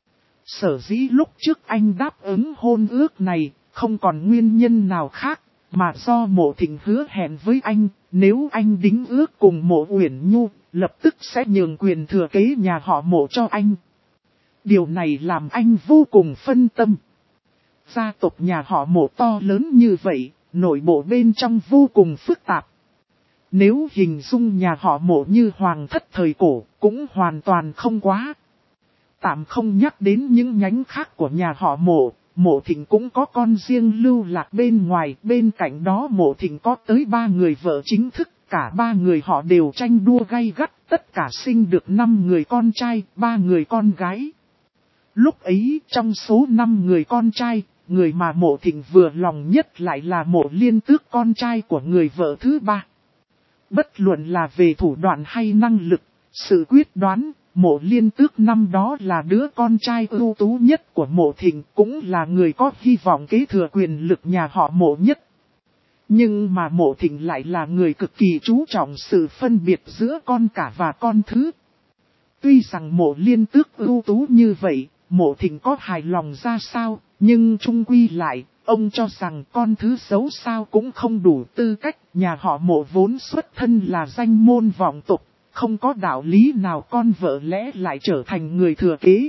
Sở dĩ lúc trước anh đáp ứng hôn ước này, không còn nguyên nhân nào khác, mà do Mộ Thịnh hứa hẹn với anh, nếu anh đính ước cùng Mộ Uyển Nhu, lập tức sẽ nhường quyền thừa kế nhà họ Mộ cho anh. Điều này làm anh vô cùng phân tâm. Gia tộc nhà họ Mộ to lớn như vậy, nội bộ bên trong vô cùng phức tạp. Nếu hình dung nhà họ Mộ như hoàng thất thời cổ, cũng hoàn toàn không quá. Tạm không nhắc đến những nhánh khác của nhà họ Mộ, Mộ Thịnh cũng có con riêng lưu lạc bên ngoài, bên cạnh đó Mộ Thịnh có tới 3 người vợ chính thức, cả 3 người họ đều tranh đua gay gắt, tất cả sinh được 5 người con trai, 3 người con gái. Lúc ấy, trong số 5 người con trai, người mà Mộ Thịnh vừa lòng nhất lại là Mộ Liên Tước, con trai của người vợ thứ ba. Bất luận là về thủ đoạn hay năng lực, sự quyết đoán, Mộ Liên Tước năm đó là đứa con trai ưu tú nhất của Mộ Thịnh, cũng là người có hy vọng kế thừa quyền lực nhà họ Mộ nhất. Nhưng mà Mộ Thịnh lại là người cực kỳ chú trọng sự phân biệt giữa con cả và con thứ. Tuy rằng Mộ Liên Tước ưu tú như vậy, Mộ Thịnh có hài lòng ra sao, nhưng chung quy lại, ông cho rằng con thứ xấu sao cũng không đủ tư cách. Nhà họ Mộ vốn xuất thân là danh môn vọng tộc, không có đạo lý nào con vợ lẽ lại trở thành người thừa kế.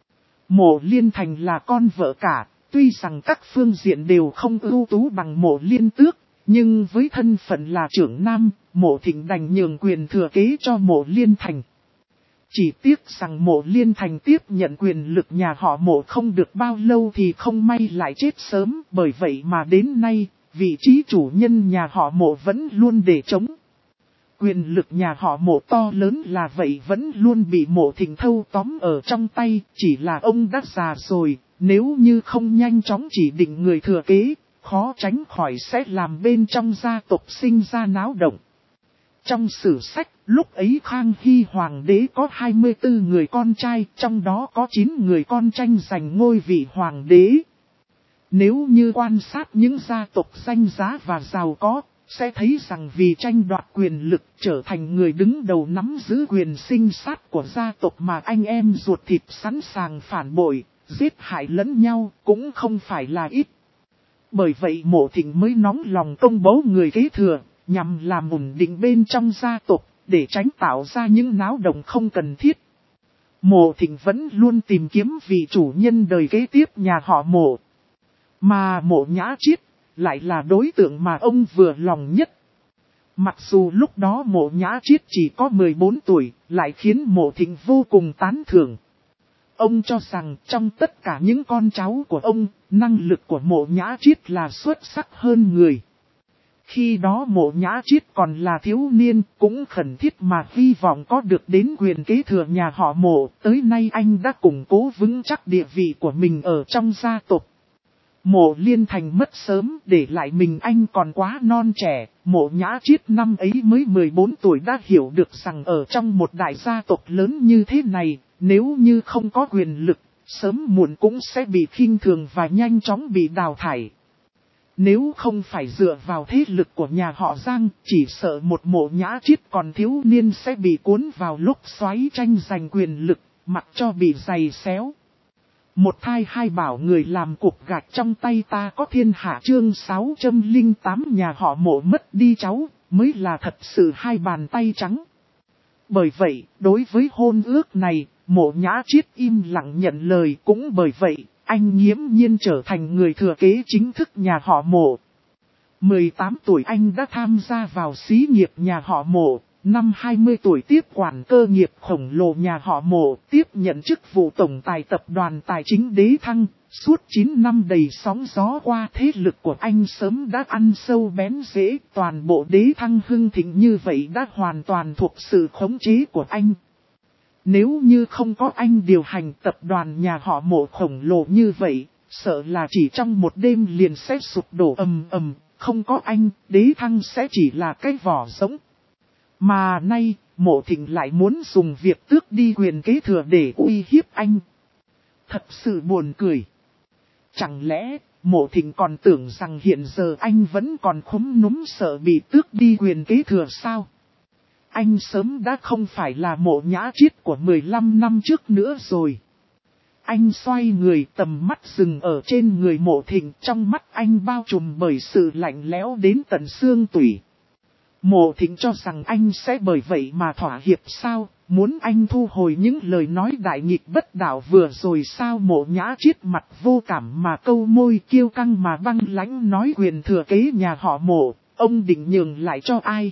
Mộ Liên Thành là con vợ cả, tuy rằng các phương diện đều không ưu tú bằng Mộ Liên Tước, nhưng với thân phận là trưởng nam, Mộ Thịnh đành nhường quyền thừa kế cho Mộ Liên Thành. Chỉ tiếc rằng Mộ Liên Thành tiếp nhận quyền lực nhà họ Mộ không được bao lâu thì không may lại chết sớm, bởi vậy mà đến nay, vị trí chủ nhân nhà họ Mộ vẫn luôn để trống. Quyền lực nhà họ Mộ to lớn là vậy vẫn luôn bị Mộ Thịnh thâu tóm ở trong tay, chỉ là ông đã già rồi, nếu như không nhanh chóng chỉ định người thừa kế, khó tránh khỏi sẽ làm bên trong gia tộc sinh ra náo động. Trong sử sách, lúc ấy Khang Hy Hoàng đế có 24 người con trai, trong đó có 9 người con tranh giành ngôi vị Hoàng đế. Nếu như quan sát những gia tộc danh giá và giàu có, sẽ thấy rằng vì tranh đoạt quyền lực trở thành người đứng đầu nắm giữ quyền sinh sát của gia tộc mà anh em ruột thịt sẵn sàng phản bội, giết hại lẫn nhau cũng không phải là ít. Bởi vậy Mộ Thịnh mới nóng lòng công bố người kế thừa, nhằm làm ổn định bên trong gia tộc, để tránh tạo ra những náo động không cần thiết. Mộ Thịnh vẫn luôn tìm kiếm vị chủ nhân đời kế tiếp nhà họ Mộ. Mà Mộ Nhã Chiết lại là đối tượng mà ông vừa lòng nhất. Mặc dù lúc đó Mộ Nhã Chiết chỉ có 14 tuổi, lại khiến Mộ Thịnh vô cùng tán thưởng. Ông cho rằng trong tất cả những con cháu của ông, năng lực của Mộ Nhã Chiết là xuất sắc hơn người. Khi đó Mộ Nhã Chiết còn là thiếu niên, cũng khẩn thiết mà hy vọng có được đến quyền kế thừa nhà họ Mộ, tới nay anh đã củng cố vững chắc địa vị của mình ở trong gia tộc. Mộ Liên Thành mất sớm, để lại mình anh còn quá non trẻ, Mộ Nhã Chiết năm ấy mới 14 tuổi đã hiểu được rằng ở trong một đại gia tộc lớn như thế này, nếu như không có quyền lực, sớm muộn cũng sẽ bị khinh thường và nhanh chóng bị đào thải. Nếu không phải dựa vào thế lực của nhà họ Giang, chỉ sợ một Mộ Nhã Chiết còn thiếu niên sẽ bị cuốn vào lúc xoáy tranh giành quyền lực, mặc cho bị giày xéo. Một thai hai bảo người làm cục gạch trong tay ta có thiên hạ chương 608 nhà họ Mộ mất đi cháu, mới là thật sự hai bàn tay trắng. Bởi vậy, đối với hôn ước này, Mộ Nhã Chiết im lặng nhận lời, cũng bởi vậy, anh nghiễm nhiên trở thành người thừa kế chính thức nhà họ Mộ. 18 tuổi anh đã tham gia vào xí nghiệp nhà họ Mộ, năm 20 tuổi tiếp quản cơ nghiệp khổng lồ nhà họ Mộ, tiếp nhận chức vụ tổng tài tập đoàn tài chính Đế Thăng. Suốt 9 năm đầy sóng gió qua, thế lực của anh sớm đã ăn sâu bén rễ, toàn bộ Đế Thăng hưng thịnh như vậy đã hoàn toàn thuộc sự khống chế của anh. Nếu như không có anh điều hành tập đoàn nhà họ Mộ khổng lồ như vậy, sợ là chỉ trong một đêm liền sẽ sụp đổ ầm ầm, không có anh, Đế Thăng sẽ chỉ là cái vỏ rỗng. Mà nay, Mộ Thịnh lại muốn dùng việc tước đi quyền kế thừa để uy hiếp anh. Thật sự buồn cười. Chẳng lẽ, Mộ Thịnh còn tưởng rằng hiện giờ anh vẫn còn khúm núm sợ bị tước đi quyền kế thừa sao? Anh sớm đã không phải là Mộ Nhã Chiết của 15 năm trước nữa rồi. Anh xoay người, tầm mắt dừng ở trên người Mộ Thịnh, trong mắt anh bao trùm bởi sự lạnh lẽo đến tận xương tủy. Mộ Thịnh cho rằng anh sẽ bởi vậy mà thỏa hiệp sao, muốn anh thu hồi những lời nói đại nghịch bất đạo vừa rồi sao? Mộ Nhã Chiết mặt vô cảm mà câu môi, kiêu căng mà băng lãnh nói quyền thừa kế nhà họ Mộ, ông định nhường lại cho ai?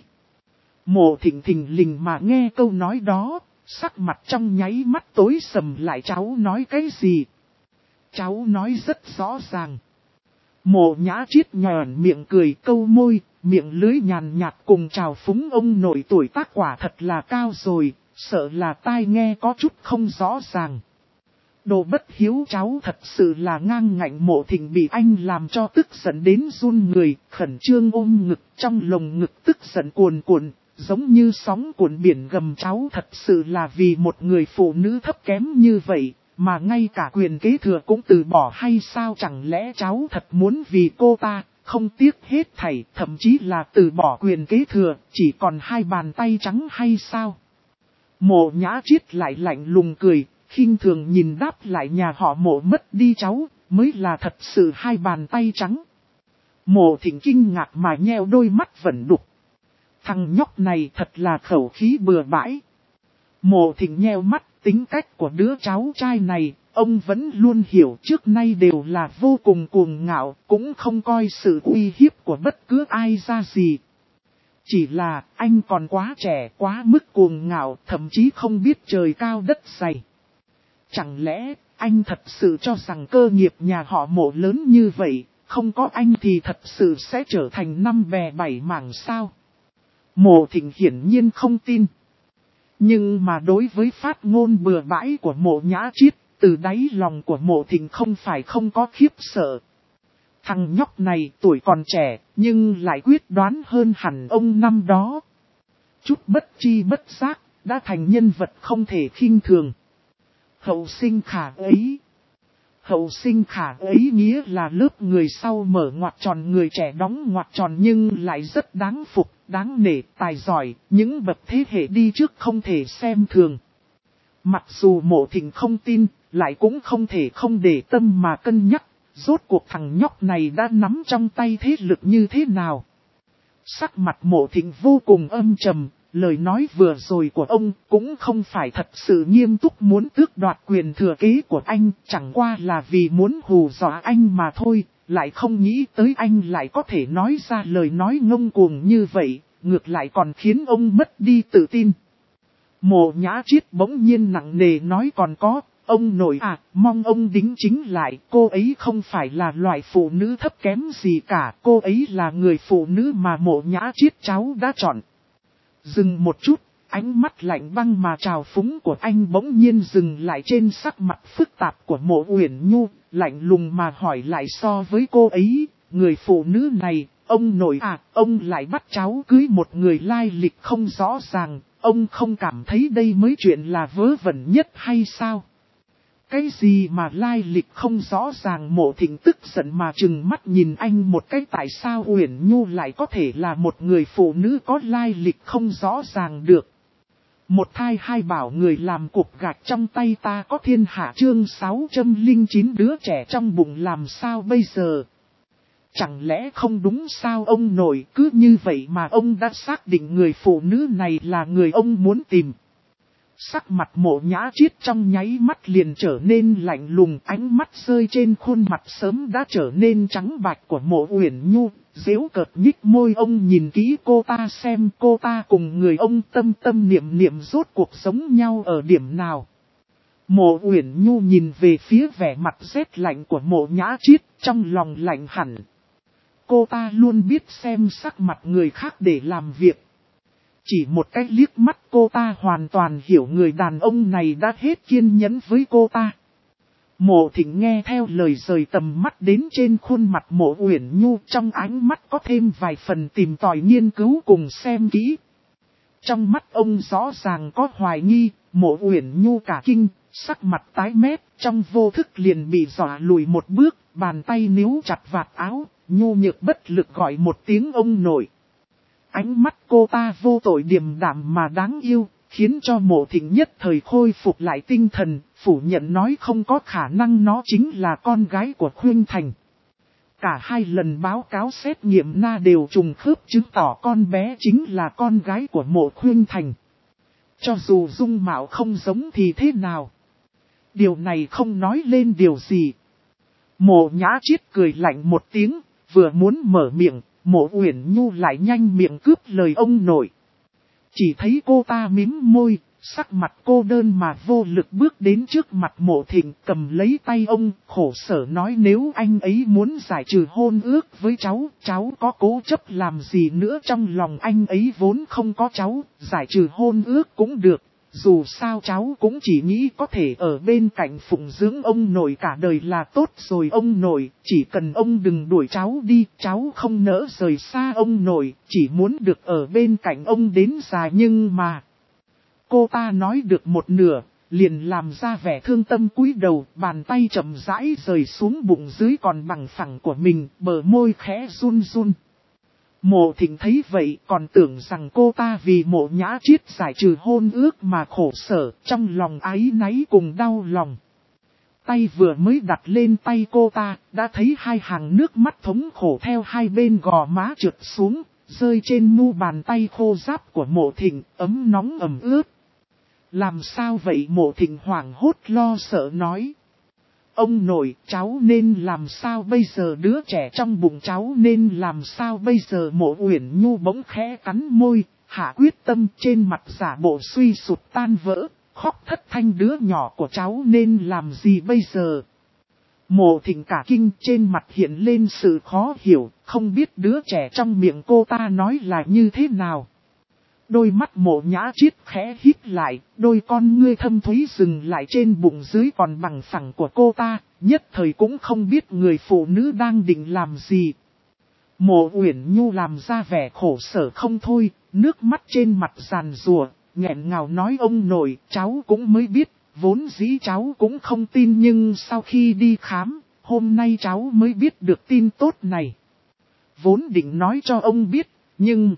Mộ Thịnh thình lình mà nghe câu nói đó, sắc mặt trong nháy mắt tối sầm lại. Cháu nói cái gì? Cháu nói rất rõ ràng. Mộ Nhã Chiết nhòn miệng cười, câu môi, miệng lưới nhàn nhạt cùng trào phúng. Ông nội tuổi tác quả thật là cao rồi, sợ là tai nghe có chút không rõ ràng. Đồ bất hiếu cháu thật sự là ngang ngạnh. Mộ Thịnh bị anh làm cho tức giận đến run người, khẩn trương ôm ngực, trong lồng ngực tức giận cuồn cuộn, giống như sóng cuộn biển gầm. Cháu thật sự là vì một người phụ nữ thấp kém như vậy, mà ngay cả quyền kế thừa cũng từ bỏ hay sao? Chẳng lẽ cháu thật muốn vì cô ta, không tiếc hết thảy, thậm chí là từ bỏ quyền kế thừa, chỉ còn 2 bàn tay trắng hay sao? Mộ Nhã Triết lại lạnh lùng cười, khinh thường nhìn đáp lại nhà họ Mộ mất đi cháu, mới là thật sự 2 bàn tay trắng. Mộ Thịnh kinh ngạc mà nheo đôi mắt vẫn đục. Thằng nhóc này thật là khẩu khí bừa bãi. Mộ Thịnh nheo mắt, tính cách của đứa cháu trai này, ông vẫn luôn hiểu, trước nay đều là vô cùng cuồng ngạo, cũng không coi sự uy hiếp của bất cứ ai ra gì. Chỉ là anh còn quá trẻ, quá mức cuồng ngạo, thậm chí không biết trời cao đất dày. Chẳng lẽ anh thật sự cho rằng cơ nghiệp nhà họ Mộ lớn như vậy, không có anh thì thật sự sẽ trở thành 5 bè 7 mảng sao? Mộ Thịnh hiển nhiên không tin. Nhưng mà đối với phát ngôn bừa bãi của Mộ Nhã Triết, từ đáy lòng của Mộ Thịnh không phải không có khiếp sợ. Thằng nhóc này tuổi còn trẻ, nhưng lại quyết đoán hơn hẳn ông năm đó. Chút bất chi bất giác, đã thành nhân vật không thể khinh thường. Hậu sinh khả ấy. Hậu sinh khả ấy nghĩa là lớp người sau mở ngoặc tròn, người trẻ đóng ngoặc tròn nhưng lại rất đáng phục, đáng nể, tài giỏi, những bậc thế hệ đi trước không thể xem thường. Mặc dù Mộ Thịnh không tin, lại cũng không thể không để tâm mà cân nhắc, rốt cuộc thằng nhóc này đã nắm trong tay thế lực như thế nào. Sắc mặt Mộ Thịnh vô cùng âm trầm, lời nói vừa rồi của ông cũng không phải thật sự nghiêm túc muốn tước đoạt quyền thừa kế của anh, chẳng qua là vì muốn hù dọa anh mà thôi, lại không nghĩ tới anh lại có thể nói ra lời nói ngông cuồng như vậy, ngược lại còn khiến ông mất đi tự tin. Mộ Nhã Triết bỗng nhiên nặng nề nói, còn có, ông nội à, mong ông đính chính lại, cô ấy không phải là loại phụ nữ thấp kém gì cả, cô ấy là người phụ nữ mà Mộ Nhã Triết cháu đã chọn. Dừng một chút, ánh mắt lạnh băng mà trào phúng của anh bỗng nhiên dừng lại trên sắc mặt phức tạp của Mộ Uyển Nhu, lạnh lùng mà hỏi lại, so với cô ấy, người phụ nữ này, ông nội à, ông lại bắt cháu cưới một người lai lịch không rõ ràng, ông không cảm thấy đây mới chuyện là vớ vẩn nhất hay sao? Cái gì mà lai lịch không rõ ràng? Mộ Thịnh tức giận mà trừng mắt nhìn anh một cái, tại sao Uyển Nhu lại có thể là một người phụ nữ có lai lịch không rõ ràng được? Một thai hai bảo, người làm cục gạch trong tay ta có thiên hạ. Chương 609, đứa trẻ trong bụng làm sao bây giờ? Chẳng lẽ không đúng sao ông nội? Cứ như vậy mà ông đã xác định người phụ nữ này là người ông muốn tìm. Sắc mặt Mộ Nhã Triết trong nháy mắt liền trở nên lạnh lùng, ánh mắt rơi trên khuôn mặt sớm đã trở nên trắng bạch của Mộ Uyển Nhu, giễu cợt nhích môi. Ông nhìn kỹ cô ta xem cô ta cùng người ông tâm tâm niệm niệm rốt cuộc sống nhau ở điểm nào. Mộ Uyển Nhu nhìn về phía vẻ mặt rét lạnh của Mộ Nhã Triết, trong lòng lạnh hẳn. Cô ta luôn biết xem sắc mặt người khác để làm việc. Chỉ một cái liếc mắt cô ta hoàn toàn hiểu người đàn ông này đã hết kiên nhẫn với cô ta. Mộ Thịnh nghe theo lời rời tầm mắt đến trên khuôn mặt Mộ Uyển Nhu, trong ánh mắt có thêm vài phần tìm tòi nghiên cứu cùng xem kỹ. Trong mắt ông rõ ràng có hoài nghi, Mộ Uyển Nhu cả kinh, sắc mặt tái mét, trong vô thức liền bị dọa lùi một bước, bàn tay níu chặt vạt áo, nhu nhược bất lực gọi một tiếng ông nội. Ánh mắt cô ta vô tội điềm đạm mà đáng yêu, khiến cho Mộ Thịnh nhất thời khôi phục lại tinh thần, phủ nhận nói không có khả năng nó chính là con gái của Khuynh Thành. Cả 2 lần báo cáo xét nghiệm na đều trùng khớp chứng tỏ con bé chính là con gái của Mộ Khuynh Thành. Cho dù dung mạo không giống thì thế nào? Điều này không nói lên điều gì. Mộ Nhã Triết cười lạnh một tiếng, vừa muốn mở miệng, Mộ Uyển Nhu lại nhanh miệng cướp lời ông nội. Chỉ thấy cô ta mím môi, sắc mặt cô đơn mà vô lực bước đến trước mặt Mộ Thịnh, cầm lấy tay ông, khổ sở nói, nếu anh ấy muốn giải trừ hôn ước với cháu có cố chấp làm gì nữa, trong lòng anh ấy vốn không có cháu, giải trừ hôn ước cũng được, Dù sao cháu cũng chỉ nghĩ có thể ở bên cạnh phụng dưỡng ông nội cả đời là tốt rồi ông nội, chỉ cần ông đừng đuổi cháu đi, cháu không nỡ rời xa ông nội, chỉ muốn được ở bên cạnh ông đến già nhưng mà... Cô ta nói được một nửa, liền làm ra vẻ thương tâm cúi đầu, bàn tay chậm rãi rời xuống bụng dưới còn bằng phẳng của mình, bờ môi khẽ run run. Mộ Thịnh thấy vậy còn tưởng rằng cô ta vì Mộ Nhã Chiết giải trừ hôn ước mà khổ sở, trong lòng áy náy cùng đau lòng. Tay vừa mới đặt lên tay cô ta, đã thấy hai hàng nước mắt thống khổ theo hai bên gò má trượt xuống, rơi trên mu bàn tay khô ráp của Mộ Thịnh, ấm nóng ẩm ướt. Làm sao vậy? Mộ Thịnh hoảng hốt lo sợ nói. Ông nội, cháu nên làm sao bây giờ, đứa trẻ trong bụng cháu nên làm sao bây giờ? Mộ Uyển Nhu bỗng khẽ cắn môi, hạ quyết tâm, trên mặt giả bộ suy sụp tan vỡ, khóc thất thanh. Đứa nhỏ của cháu nên làm gì bây giờ? Mộ Thịnh cả kinh, trên mặt hiện lên sự khó hiểu, không biết đứa trẻ trong miệng cô ta nói là như thế nào. Đôi mắt Mộ Nhã Chiết khẽ hít lại, đôi con ngươi thâm thúy dừng lại trên bụng dưới còn bằng phẳng của cô ta, nhất thời cũng không biết người phụ nữ đang định làm gì. Mộ Uyển Nhu làm ra vẻ khổ sở không thôi, nước mắt trên mặt giàn giụa, nghẹn ngào nói ông nội, cháu cũng mới biết, vốn dĩ cháu cũng không tin nhưng sau khi đi khám, hôm nay cháu mới biết được tin tốt này. Vốn định nói cho ông biết, nhưng...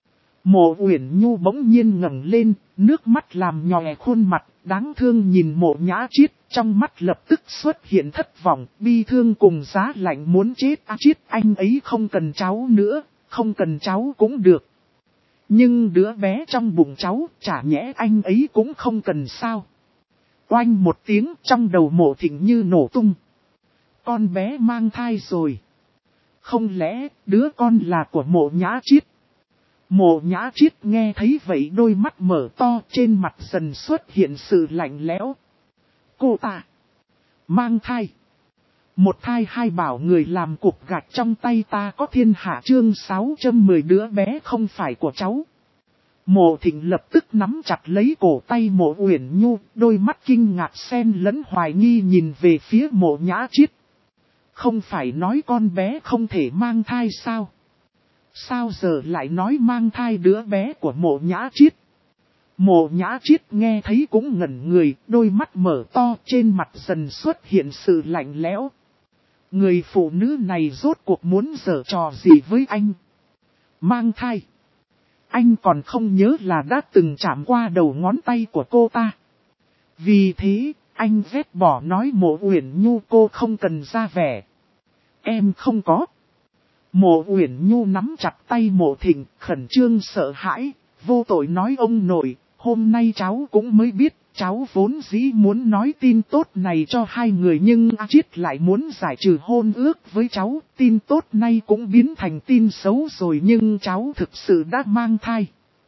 Mộ Uyển Nhu bỗng nhiên ngẩng lên, nước mắt làm nhòe khuôn mặt, đáng thương nhìn Mộ Nhã Chiết, trong mắt lập tức xuất hiện thất vọng, bi thương cùng giá lạnh muốn chết. Chiết anh ấy không cần cháu nữa, không cần cháu cũng được. Nhưng đứa bé trong bụng cháu, chả nhẽ anh ấy cũng không cần sao? Oanh một tiếng, trong đầu Mộ Thịnh như nổ tung. Con bé mang thai rồi. Không lẽ đứa con là của Mộ Nhã Chiết? Mộ Nhã Chiết nghe thấy vậy đôi mắt mở to, trên mặt dần xuất hiện sự lạnh lẽo. Cô ta mang thai. Một thai hai bảo người làm cục gạch trong tay ta có thiên hạ. Chương 610 đứa bé không phải của cháu. Mộ Thịnh lập tức nắm chặt lấy cổ tay Mộ Uyển Nhu, đôi mắt kinh ngạc xen lẫn hoài nghi nhìn về phía Mộ Nhã Chiết. Không phải nói con bé không thể mang thai sao? Sao giờ lại nói mang thai đứa bé của Mộ Nhã Chiết? Mộ Nhã Chiết nghe thấy cũng ngẩn người, đôi mắt mở to, trên mặt dần xuất hiện sự lạnh lẽo. Người phụ nữ này rốt cuộc muốn giở trò gì với anh? Mang thai? Anh còn không nhớ là đã từng chạm qua đầu ngón tay của cô ta. Vì thế, anh vét bỏ nói Mộ Uyển Nhu cô không cần ra vẻ. Em không có. Mộ Uyển Nhu nắm chặt tay Mộ Thịnh, khẩn trương sợ hãi, vô tội nói ông nội, hôm nay cháu cũng mới biết, cháu vốn dĩ muốn nói tin tốt này cho hai người nhưng Chiết lại muốn giải trừ hôn ước với cháu, tin tốt nay cũng biến thành tin xấu rồi nhưng cháu thực sự đã mang thai.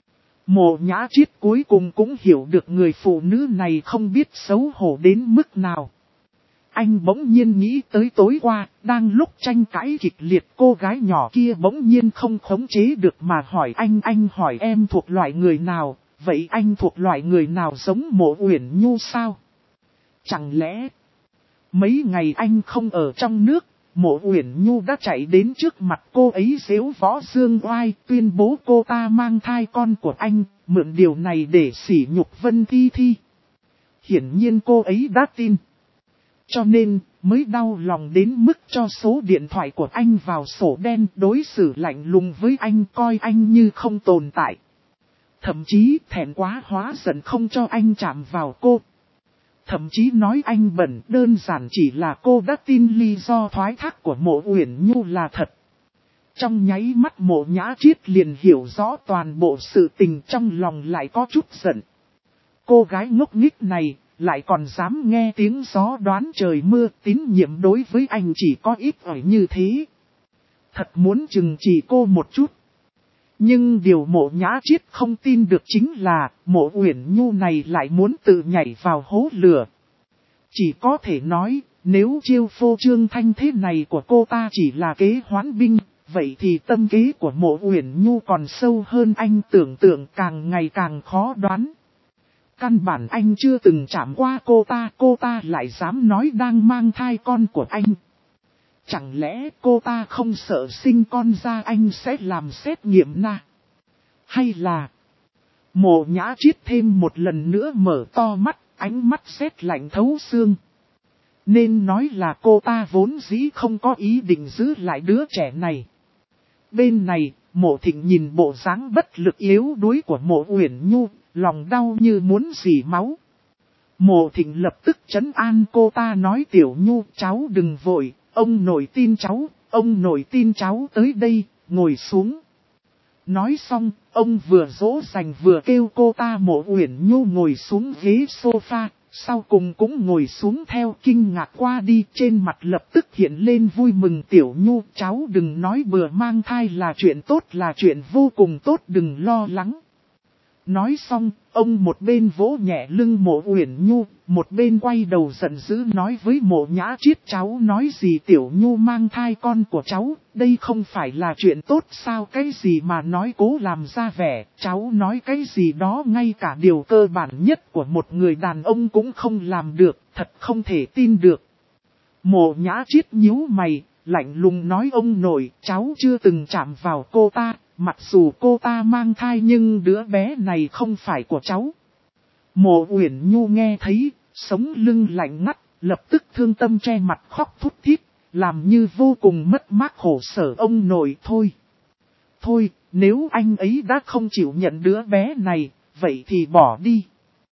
Mộ Nhã Chiết cuối cùng cũng hiểu được người phụ nữ này không biết xấu hổ đến mức nào. Anh bỗng nhiên nghĩ tới tối qua, đang lúc tranh cãi kịch liệt cô gái nhỏ kia bỗng nhiên không khống chế được mà hỏi anh hỏi em thuộc loại người nào, vậy anh thuộc loại người nào giống Mộ Uyển Nhu sao? Chẳng lẽ, mấy ngày anh không ở trong nước, Mộ Uyển Nhu đã chạy đến trước mặt cô ấy giễu võ dương oai tuyên bố cô ta mang thai con của anh, mượn điều này để sỉ nhục Vân Thi Thi. Hiển nhiên cô ấy đã tin. Cho nên, mới đau lòng đến mức cho số điện thoại của anh vào sổ đen, đối xử lạnh lùng với anh, coi anh như không tồn tại. Thậm chí thẹn quá hóa giận không cho anh chạm vào cô. Thậm chí nói anh bẩn, đơn giản chỉ là cô đã tin lý do thoái thác của Mộ Uyển Nhu là thật. Trong nháy mắt Mộ Nhã Chiết liền hiểu rõ toàn bộ sự tình, trong lòng lại có chút giận. Cô gái ngốc nghếch này lại còn dám nghe tiếng gió đoán trời mưa, tín nhiệm đối với anh chỉ có ít ỏi như thế. Thật muốn chừng chỉ cô một chút. Nhưng điều Mộ Nhã Chiết không tin được chính là Mộ Uyển Nhu này lại muốn tự nhảy vào hố lửa. Chỉ có thể nói, nếu chiêu phô trương thanh thế này của cô ta chỉ là kế hoán binh, vậy thì tâm kế của Mộ Uyển Nhu còn sâu hơn anh tưởng tượng, càng ngày càng khó đoán. Căn bản anh chưa từng chạm qua cô ta lại dám nói đang mang thai con của anh. Chẳng lẽ cô ta không sợ sinh con ra anh sẽ làm xét nghiệm na? Hay là Mộ Nhã Triết thêm một lần nữa mở to mắt, ánh mắt sét lạnh thấu xương. Nên nói là cô ta vốn dĩ không có ý định giữ lại đứa trẻ này. Bên này, Mộ Thịnh nhìn bộ dáng bất lực yếu đuối của Mộ Uyển Nhu, lòng đau như muốn rỉ máu. Mộ Thịnh lập tức trấn an cô ta nói Tiểu Nhu, cháu đừng vội, ông nội tin cháu, ông nội tin cháu tới đây, ngồi xuống. Nói xong, ông vừa dỗ dành vừa kêu cô ta Mộ Uyển Nhu ngồi xuống ghế sofa, sau cùng cũng ngồi xuống theo kinh ngạc qua đi, trên mặt lập tức hiện lên vui mừng. Tiểu Nhu, cháu đừng nói bừa, mang thai là chuyện tốt, là chuyện vô cùng tốt, đừng lo lắng. Nói xong, ông một bên vỗ nhẹ lưng Mộ Uyển Nhu, một bên quay đầu giận dữ nói với Mộ Nhã Triết, cháu nói gì Tiểu Nhu mang thai con của cháu, đây không phải là chuyện tốt sao, cái gì mà nói cố làm ra vẻ, cháu nói cái gì đó ngay cả điều cơ bản nhất của một người đàn ông cũng không làm được, thật không thể tin được. Mộ Nhã Triết nhíu mày, lạnh lùng nói ông nội, cháu chưa từng chạm vào cô ta. Mặc dù cô ta mang thai nhưng đứa bé này không phải của cháu. Mộ Uyển Nhu nghe thấy, sống lưng lạnh ngắt, lập tức thương tâm che mặt khóc thút thít, làm như vô cùng mất mát khổ sở. Ông nội thôi. Thôi, nếu anh ấy đã không chịu nhận đứa bé này, vậy thì bỏ đi.